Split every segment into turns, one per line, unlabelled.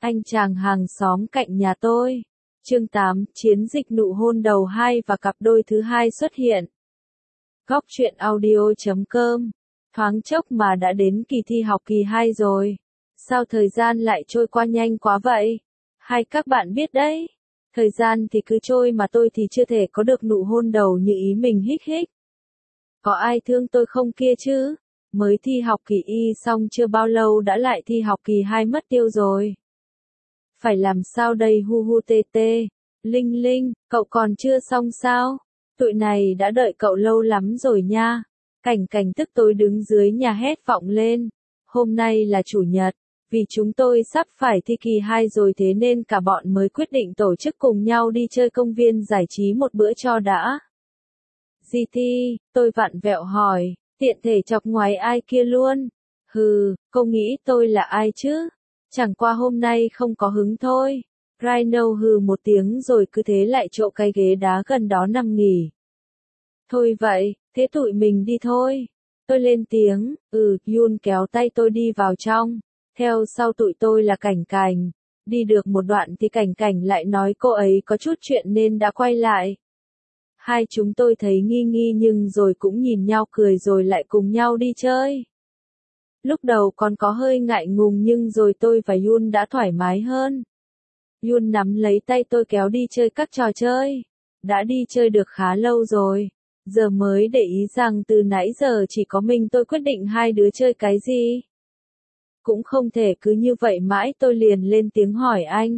anh chàng hàng xóm cạnh nhà tôi. Chương 8, chiến dịch nụ hôn đầu 2 và cặp đôi thứ hai xuất hiện. Góc truyện audio.com. Thoáng chốc mà đã đến kỳ thi học kỳ 2 rồi. Sao thời gian lại trôi qua nhanh quá vậy? Hay các bạn biết đấy, thời gian thì cứ trôi mà tôi thì chưa thể có được nụ hôn đầu như ý mình hích hích. Có ai thương tôi không kia chứ? Mới thi học kỳ y xong chưa bao lâu đã lại thi học kỳ 2 mất tiêu rồi. Phải làm sao đây hu hu tê tê. Linh Linh, cậu còn chưa xong sao? Tụi này đã đợi cậu lâu lắm rồi nha. Cảnh Cảnh tức tối đứng dưới nhà hét vọng lên. Hôm nay là chủ nhật, vì chúng tôi sắp phải thi kỳ 2 rồi thế nên cả bọn mới quyết định tổ chức cùng nhau đi chơi công viên giải trí một bữa cho đã. Gì thi, tôi vặn vẹo hỏi, tiện thể chọc ngoáy ai kia luôn. Hừ, cô nghĩ tôi là ai chứ? Chẳng qua hôm nay không có hứng thôi. Rhino hừ một tiếng rồi cứ thế lại chỗ cái ghế đá gần đó nằm nghỉ. Thôi vậy, thế tụi mình đi thôi. Tôi lên tiếng, Yun kéo tay tôi đi vào trong. Theo sau tụi tôi là Cảnh Cảnh. Đi được một đoạn thì Cảnh Cảnh lại nói cô ấy có chút chuyện nên đã quay lại. Hai chúng tôi thấy nghi nghi nhưng rồi cũng nhìn nhau cười rồi lại cùng nhau đi chơi. Lúc đầu còn có hơi ngại ngùng nhưng rồi tôi và Yun đã thoải mái hơn. Yun nắm lấy tay tôi kéo đi chơi các trò chơi. Đã đi chơi được khá lâu rồi. Giờ mới để ý rằng từ nãy giờ chỉ có mình tôi quyết định hai đứa chơi cái gì. Cũng không thể cứ như vậy mãi, tôi liền lên tiếng hỏi anh.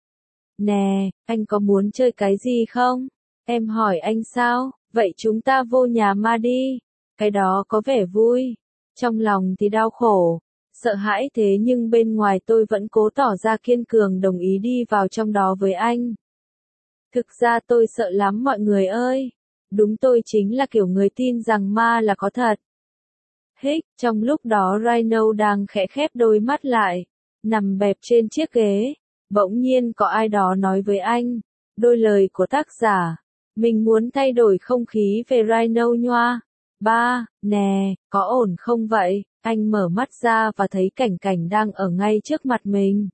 Nè, anh có muốn chơi cái gì không? Em hỏi anh sao? Vậy chúng ta vô nhà ma đi. Cái đó có vẻ vui. Trong lòng thì đau khổ, sợ hãi thế nhưng bên ngoài tôi vẫn cố tỏ ra kiên cường đồng ý đi vào trong đó với anh. Thực ra tôi sợ lắm mọi người ơi. Đúng, tôi chính là kiểu người tin rằng ma là có thật. Hích, trong lúc đó Rhino đang khẽ khép đôi mắt lại, nằm bẹp trên chiếc ghế. Bỗng nhiên có ai đó nói với anh, đôi lời của tác giả, mình muốn thay đổi không khí về Rhino nhoa. Ba, nè, có ổn không vậy? Anh mở mắt ra và thấy Cảnh Cảnh đang ở ngay trước mặt mình.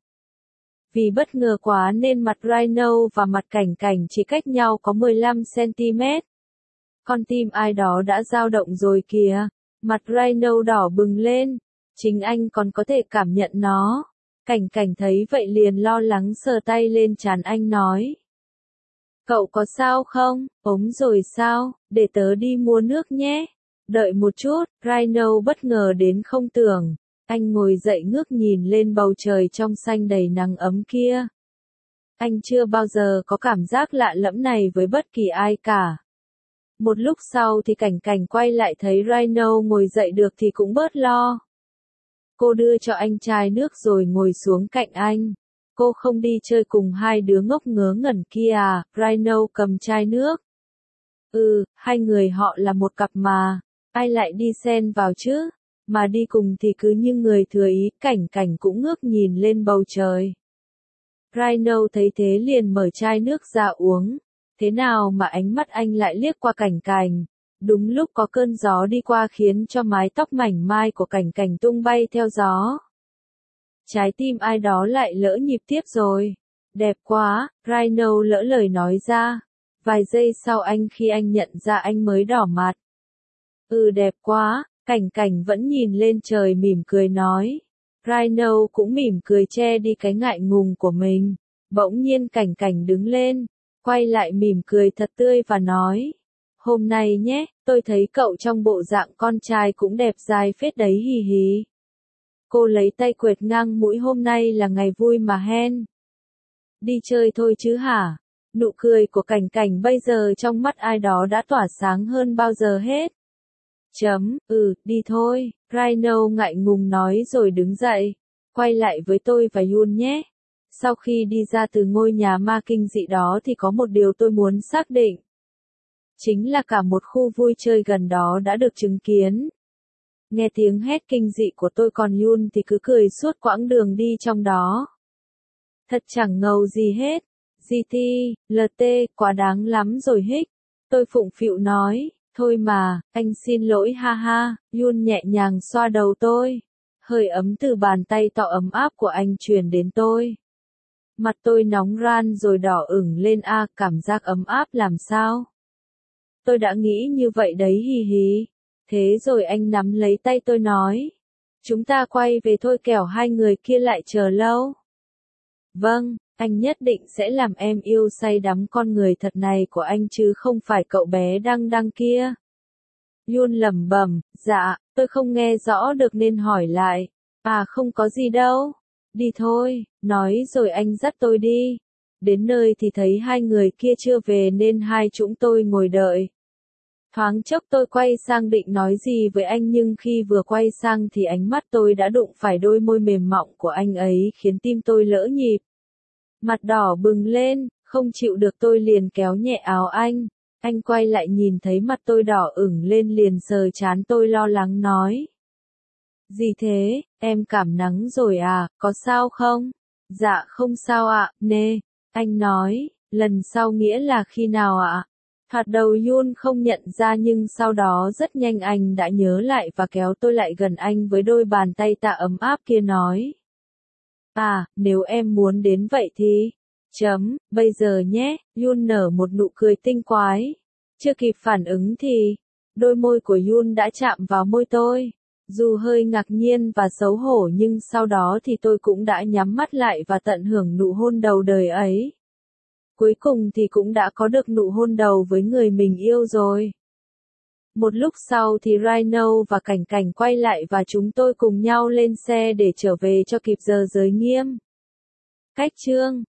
Vì bất ngờ quá nên mặt Rhino và mặt Cảnh Cảnh chỉ cách nhau có 15 cm. Con tim ai đó đã dao động rồi kìa. Mặt Rhino đỏ bừng lên. Chính anh còn có thể cảm nhận nó. Cảnh Cảnh thấy vậy liền lo lắng sờ tay lên trán anh nói. Cậu có sao không? Ốm rồi sao? Để tớ đi mua nước nhé. Đợi một chút, Rhino bất ngờ đến không tưởng. Anh ngồi dậy ngước nhìn lên bầu trời trong xanh đầy nắng ấm kia. Anh chưa bao giờ có cảm giác lạ lẫm này với bất kỳ ai cả. Một lúc sau thì Cảnh Cảnh quay lại thấy Rhino ngồi dậy được thì cũng bớt lo. Cô đưa cho anh chai nước rồi ngồi xuống cạnh anh. Cô không đi chơi cùng hai đứa ngốc ngớ ngẩn kia à? Rhino cầm chai nước. Hai người họ là một cặp mà. Ai lại đi xen vào chứ? Mà đi cùng thì cứ như người thừa ý. Cảnh Cảnh cũng ngước nhìn lên bầu trời. Rhino thấy thế liền mở chai nước ra uống. Thế nào mà ánh mắt anh lại liếc qua Cảnh Cảnh. Đúng lúc có cơn gió đi qua khiến cho mái tóc mảnh mai của Cảnh Cảnh tung bay theo gió. Trái tim ai đó lại lỡ nhịp tiếp rồi. Đẹp quá, Rhino lỡ lời nói ra. Vài giây sau khi anh nhận ra anh mới đỏ mặt. Đẹp quá, Cảnh Cảnh vẫn nhìn lên trời mỉm cười nói. Rhino cũng mỉm cười che đi cái ngại ngùng của mình. Bỗng nhiên Cảnh Cảnh đứng lên, quay lại mỉm cười thật tươi và nói. Hôm nay nhé, tôi thấy cậu trong bộ dạng con trai cũng đẹp dai phết đấy hì hì. Cô lấy tay quệt ngang mũi, hôm nay là ngày vui mà hen. Đi chơi thôi chứ hả? Nụ cười của Cảnh Cảnh bây giờ trong mắt ai đó đã tỏa sáng hơn bao giờ hết. Đi thôi, Rhino ngại ngùng nói rồi đứng dậy. Quay lại với tôi và Yun nhé. Sau khi đi ra từ ngôi nhà ma kinh dị đó thì có một điều tôi muốn xác định. Chính là cả một khu vui chơi gần đó đã được chứng kiến. Nghe tiếng hét kinh dị của tôi còn Yun thì cứ cười suốt quãng đường đi trong đó. Thật chẳng ngầu gì hết. GT, LT, quá đáng lắm rồi hích. Tôi phụng phịu nói, thôi mà, anh xin lỗi ha ha. Yun nhẹ nhàng xoa đầu tôi. Hơi ấm từ bàn tay to ấm áp của anh truyền đến tôi. Mặt tôi nóng ran rồi đỏ ửng lên cảm giác ấm áp làm sao? Tôi đã nghĩ như vậy đấy hì hì. Thế rồi anh nắm lấy tay tôi nói. Chúng ta quay về thôi kẻo hai người kia lại chờ lâu. Vâng, anh nhất định sẽ làm em yêu say đắm con người thật này của anh chứ không phải cậu bé đăng đăng kia. Yoon lẩm bẩm, dạ, tôi không nghe rõ được nên hỏi lại. Không có gì đâu. Đi thôi, nói rồi anh dắt tôi đi. Đến nơi thì thấy hai người kia chưa về nên hai chúng tôi ngồi đợi. Thoáng chốc tôi quay sang định nói gì với anh nhưng khi vừa quay sang thì ánh mắt tôi đã đụng phải đôi môi mềm mọng của anh ấy khiến tim tôi lỡ nhịp. Mặt đỏ bừng lên, không chịu được tôi liền kéo nhẹ áo anh. Anh quay lại nhìn thấy mặt tôi đỏ ửng lên liền sờ trán tôi lo lắng nói. Gì thế, em cảm nắng rồi có sao không? Dạ không sao nè. Anh nói, lần sau nghĩa là khi nào ạ? Thoạt đầu Yoon không nhận ra nhưng sau đó rất nhanh anh đã nhớ lại và kéo tôi lại gần anh với đôi bàn tay tạ ấm áp kia nói. Nếu em muốn đến vậy thì, bây giờ nhé, Yoon nở một nụ cười tinh quái. Chưa kịp phản ứng thì, đôi môi của Yoon đã chạm vào môi tôi. Dù hơi ngạc nhiên và xấu hổ nhưng sau đó thì tôi cũng đã nhắm mắt lại và tận hưởng nụ hôn đầu đời ấy. Cuối cùng thì cũng đã có được nụ hôn đầu với người mình yêu rồi. Một lúc sau thì Rhino và Cảnh Cảnh quay lại và chúng tôi cùng nhau lên xe để trở về cho kịp giờ giới nghiêm. Cách chương